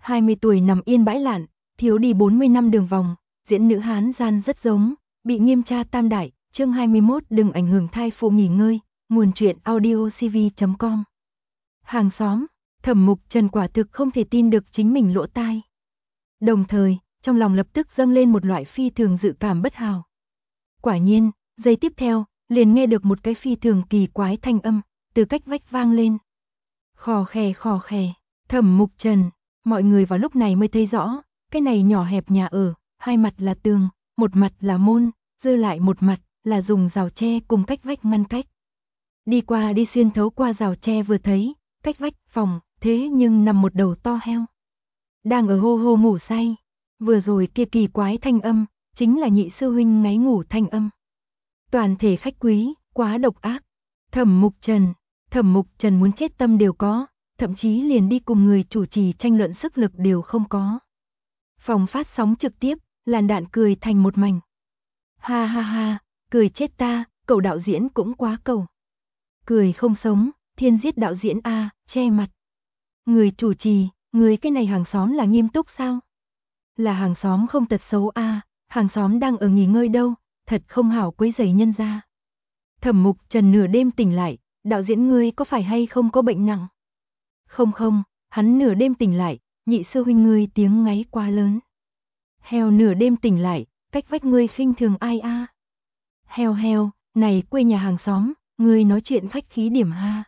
20 tuổi nằm yên bãi lạn, thiếu đi 40 năm đường vòng, diễn nữ Hán gian rất giống, bị nghiêm tra tam đại, chương 21 đừng ảnh hưởng thai phụ nghỉ ngơi, nguồn truyện audiocv.com. Hàng xóm, Thẩm Mục Trần quả thực không thể tin được chính mình lỗ tai. Đồng thời, trong lòng lập tức dâng lên một loại phi thường dự cảm bất hảo. Quả nhiên, giây tiếp theo, liền nghe được một cái phi thường kỳ quái thanh âm, từ cách vách vang lên. Khò khè, Thẩm Mục Trần, mọi người vào lúc này mới thấy rõ, cái này nhỏ hẹp nhà ở, hai mặt là tường, một mặt là môn, dư lại một mặt là dùng rào tre cùng cách vách ngăn cách. Đi qua đi xuyên thấu qua rào tre vừa thấy, cách vách phòng, thế nhưng nằm một đầu to heo. Đang ở hô hô ngủ say, vừa rồi kia kỳ quái thanh âm, chính là nhị sư huynh ngáy ngủ thanh âm. Toàn thể khách quý, quá độc ác. Thẩm Mục Trần muốn chết tâm đều có, thậm chí liền đi cùng người chủ trì tranh luận sức lực đều không có. Phòng phát sóng trực tiếp, làn đạn cười thành một mảnh. Ha ha ha, cười chết ta, cậu đạo diễn cũng quá cẩu. Cười không sống, thiên giết đạo diễn a, che mặt. Người chủ trì, người cái này hàng xóm là nghiêm túc sao? Là hàng xóm không tật xấu a, hàng xóm đang ở nghỉ ngơi đâu, thật không hảo quấy rầy nhân gia. Thẩm Mục Trần nửa đêm tỉnh lại, đạo diễn ngươi có phải hay không có bệnh nặng? Không, hắn nửa đêm tỉnh lại, nhị sư huynh ngươi tiếng ngáy quá lớn. Heo nửa đêm tỉnh lại, cách vách ngươi khinh thường ai a? Heo, này quê nhà hàng xóm, ngươi nói chuyện khách khí điểm ha.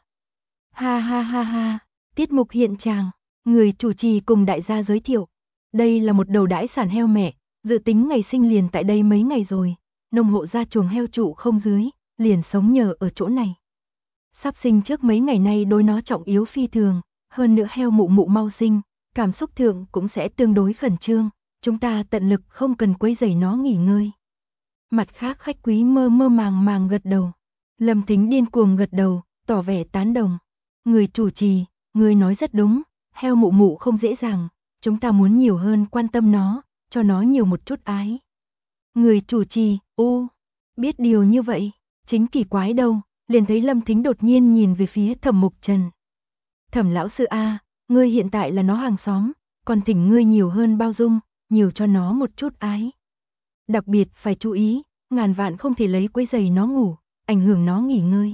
Ha, tiết mục hiện tràng, người chủ trì cùng đại gia giới thiệu. Đây là một đầu đãi sản heo mẹ, dự tính ngày sinh liền tại đây mấy ngày rồi, nông hộ ra chuồng heo trụ không dưới, liền sống nhờ ở chỗ này. Sắp sinh trước mấy ngày nay đối nó trọng yếu phi thường, hơn nữa heo mụ mau sinh, cảm xúc thượng cũng sẽ tương đối khẩn trương, chúng ta tận lực không cần quấy rầy nó nghỉ ngơi. Mặt khác khách quý mơ màng gật đầu. Lâm Thính điên cuồng gật đầu, tỏ vẻ tán đồng. Người chủ trì, người nói rất đúng, heo mụ không dễ dàng, chúng ta muốn nhiều hơn quan tâm nó, cho nó nhiều một chút ái. Người chủ trì, biết điều như vậy, chính kỳ quái đâu, liền thấy Lâm Thính đột nhiên nhìn về phía Thẩm Mục Trần. Thẩm lão sư a, ngươi hiện tại là nó hàng xóm, còn thỉnh ngươi nhiều hơn bao dung, nhiều cho nó một chút ái. Đặc biệt phải chú ý, ngàn vạn không thể lấy quấy giày nó ngủ, ảnh hưởng nó nghỉ ngơi.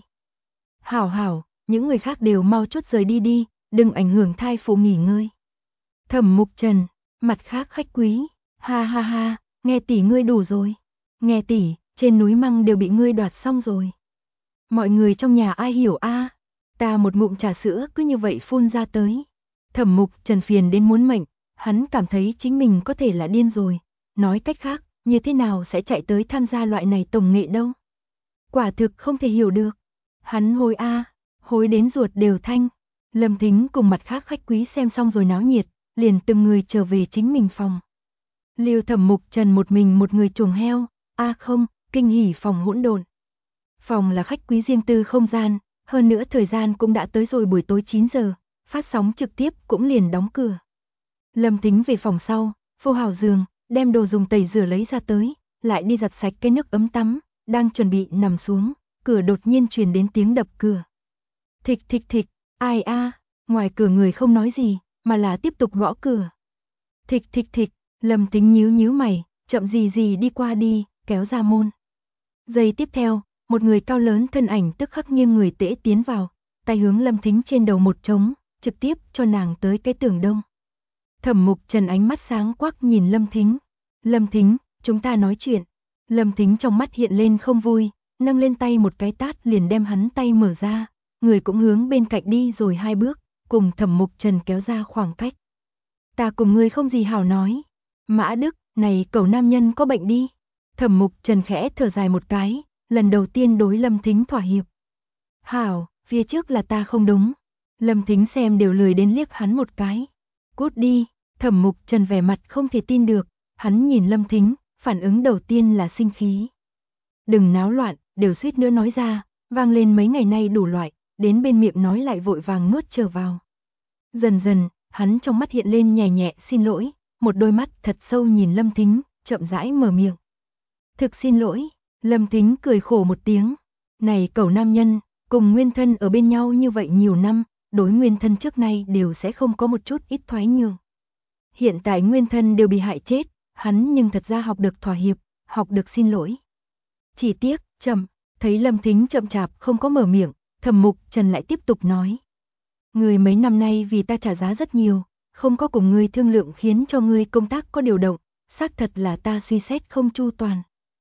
Hảo, những người khác đều mau chút rời đi, đừng ảnh hưởng thai phụ nghỉ ngơi. Thẩm Mục Trần, mặt khác khách quý, ha, nghe tỷ ngươi đủ rồi. Nghe tỷ, trên núi măng đều bị ngươi đoạt xong rồi. Mọi người trong nhà ai hiểu a? Ta một ngụm trà sữa cứ như vậy phun ra tới. Thẩm Mục Trần phiền đến muốn mệnh, hắn cảm thấy chính mình có thể là điên rồi. Nói cách khác, như thế nào sẽ chạy tới tham gia loại này tổng nghệ đâu? Quả thực không thể hiểu được. Hắn hối đến ruột đều thanh. Lâm Thính cùng mặt khác khách quý xem xong rồi náo nhiệt, liền từng người trở về chính mình phòng. Lưu Thẩm Mục Trần một người chuồng heo, không, kinh hỉ phòng hỗn độn. Phòng là khách quý riêng tư không gian, hơn nữa thời gian cũng đã tới rồi buổi tối 9 giờ, phát sóng trực tiếp cũng liền đóng cửa. Lâm Thính về phòng sau, phô hào giường, đem đồ dùng tẩy rửa lấy ra tới, lại đi giặt sạch cái nước ấm tắm, đang chuẩn bị nằm xuống, cửa đột nhiên truyền đến tiếng đập cửa. Thịch, ai a? Ngoài cửa người không nói gì, mà là tiếp tục gõ cửa. Thịch, Lâm Thính nhíu mày, chậm gì đi qua đi, kéo ra môn. Giây tiếp theo, một người cao lớn thân ảnh tức khắc nghiêng người tễ tiến vào, tay hướng Lâm Thính trên đầu một trống, trực tiếp cho nàng tới cái tường đông. Thẩm Mục Trần ánh mắt sáng quắc nhìn Lâm Thính, chúng ta nói chuyện. Lâm Thính trong mắt hiện lên không vui, nâng lên tay một cái tát liền đem hắn tay mở ra, người cũng hướng bên cạnh đi rồi 2 bước, cùng Thẩm Mục Trần kéo ra khoảng cách. Ta cùng ngươi không gì hảo nói. Mã Đức, này cẩu nam nhân có bệnh đi. Thẩm Mục Trần khẽ thở dài một cái, lần đầu tiên đối Lâm Thính thỏa hiệp. Hảo, phía trước là ta không đúng. Lâm Thính xem đều lười đến liếc hắn một cái. Cút đi, Thẩm Mục Trần vẻ mặt không thể tin được, hắn nhìn Lâm Thính, phản ứng đầu tiên là sinh khí. Đừng náo loạn, đều suýt nữa nói ra, vang lên mấy ngày nay đủ loại, đến bên miệng nói lại vội vàng nuốt trở vào. Dần, hắn trong mắt hiện lên nhẹ xin lỗi, một đôi mắt thật sâu nhìn Lâm Thính, chậm rãi mở miệng. Thực xin lỗi, Lâm Thính cười khổ một tiếng. Này cẩu nam nhân, cùng nguyên thân ở bên nhau như vậy nhiều năm, đối nguyên thân trước nay đều sẽ không có một chút ít thoái nhường. Hiện tại nguyên thân đều bị hại chết, hắn nhưng thật ra học được thỏa hiệp, học được xin lỗi. Chỉ tiếc, thấy Lâm Thính chậm chạp không có mở miệng, Thẩm Mục Trần lại tiếp tục nói. Ngươi mấy năm nay vì ta trả giá rất nhiều, không có cùng ngươi thương lượng khiến cho ngươi công tác có điều động, xác thật là ta suy xét không chu toàn.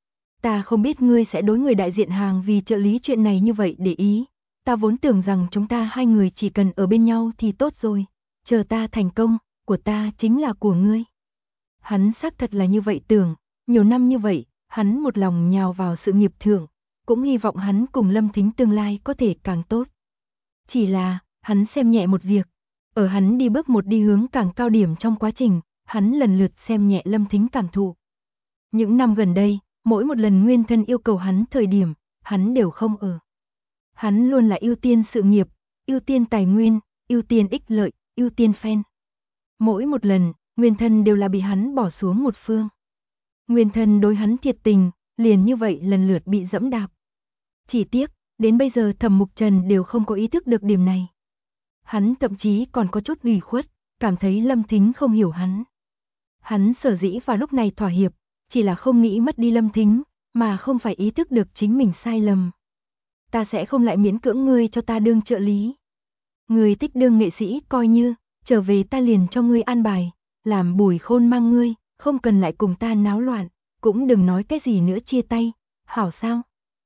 Ta không biết ngươi sẽ đối người đại diện hàng vì trợ lý chuyện này như vậy để ý, ta vốn tưởng rằng chúng ta hai người chỉ cần ở bên nhau thì tốt rồi, chờ ta thành công, của ta chính là của ngươi. Hắn xác thật là như vậy tưởng, nhiều năm như vậy, hắn một lòng nhào vào sự nghiệp thượng, cũng hy vọng hắn cùng Lâm Thính tương lai có thể càng tốt. Chỉ là, hắn xem nhẹ một việc, ở hắn đi bước một đi hướng càng cao điểm trong quá trình, hắn lần lượt xem nhẹ Lâm Thính cảm thụ. Những năm gần đây, mỗi một lần nguyên thân yêu cầu hắn thời điểm, hắn đều không ở. Hắn luôn là ưu tiên sự nghiệp, ưu tiên tài nguyên, ưu tiên ích lợi, ưu tiên fan. Mỗi một lần, nguyên thân đều là bị hắn bỏ xuống một phương. Nguyên thân đối hắn thiệt tình, liền như vậy lần lượt bị dẫm đạp. Chỉ tiếc, đến bây giờ Thẩm Mục Trần đều không có ý thức được điểm này. Hắn thậm chí còn có chút ủy khuất, cảm thấy Lâm Thính không hiểu hắn. Hắn sở dĩ vào lúc này thỏa hiệp, chỉ là không nghĩ mất đi Lâm Thính, mà không phải ý thức được chính mình sai lầm. Ta sẽ không lại miễn cưỡng ngươi cho ta đương trợ lý. Ngươi thích đương nghệ sĩ coi như, trở về ta liền cho ngươi an bài, làm Bùi Khôn mang ngươi, không cần lại cùng ta náo loạn, cũng đừng nói cái gì nữa chia tay, hảo sao?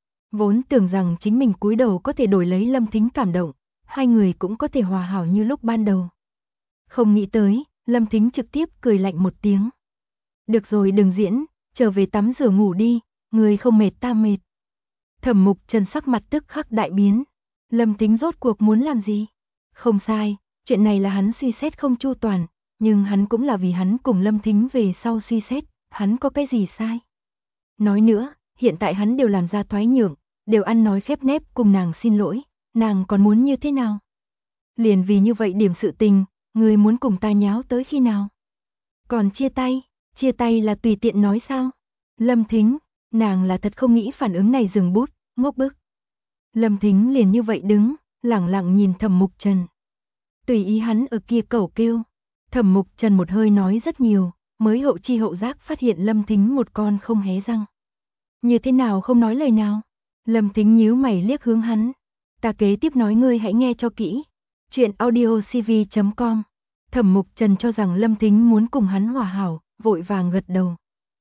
Vốn tưởng rằng chính mình cúi đầu có thể đổi lấy Lâm Thính cảm động, hai người cũng có thể hòa hảo như lúc ban đầu. Không nghĩ tới, Lâm Thính trực tiếp cười lạnh một tiếng. Được rồi đừng diễn, trở về tắm rửa ngủ đi, người không mệt ta mệt. Thẩm Mục Trần sắc mặt tức khắc đại biến. Lâm Thính rốt cuộc muốn làm gì? Không sai, chuyện này là hắn suy xét không chu toàn, nhưng hắn cũng là vì hắn cùng Lâm Thính về sau suy xét, hắn có cái gì sai? Nói nữa, hiện tại hắn đều làm ra thoái nhượng, đều ăn nói khép nép cùng nàng xin lỗi, nàng còn muốn như thế nào? Liền vì như vậy điểm sự tình, người muốn cùng ta nháo tới khi nào? Còn chia tay là tùy tiện nói sao? Lâm Thính, nàng là thật không nghĩ phản ứng này dừng bút, ngốc bức. Lâm Thính liền như vậy đứng, lẳng lặng nhìn Thẩm Mục Trần. Tùy ý hắn ở kia cẩu kêu. Thẩm Mục Trần một hơi nói rất nhiều, mới hậu chi hậu giác phát hiện Lâm Thính một con không hé răng. Như thế nào không nói lời nào? Lâm Thính nhíu mày liếc hướng hắn. Ta kế tiếp nói ngươi hãy nghe cho kỹ. Chuyện audiocv.com. Thẩm Mục Trần cho rằng Lâm Thính muốn cùng hắn hòa hảo, vội vàng gật đầu.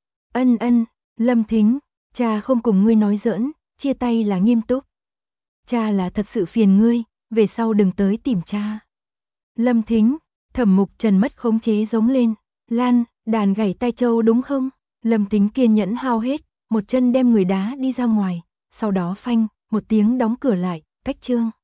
Ân, Lâm Thính, cha không cùng ngươi nói giỡn, chia tay là nghiêm túc. Cha là thật sự phiền ngươi, về sau đừng tới tìm cha. Lâm Thính, Thẩm Mục Trần mất khống chế giống lên. Lan, đàn gảy tai châu đúng không? Lâm Thính kiên nhẫn hao hết, một chân đem người đá đi ra ngoài, sau đó phanh, một tiếng đóng cửa lại, cách chương.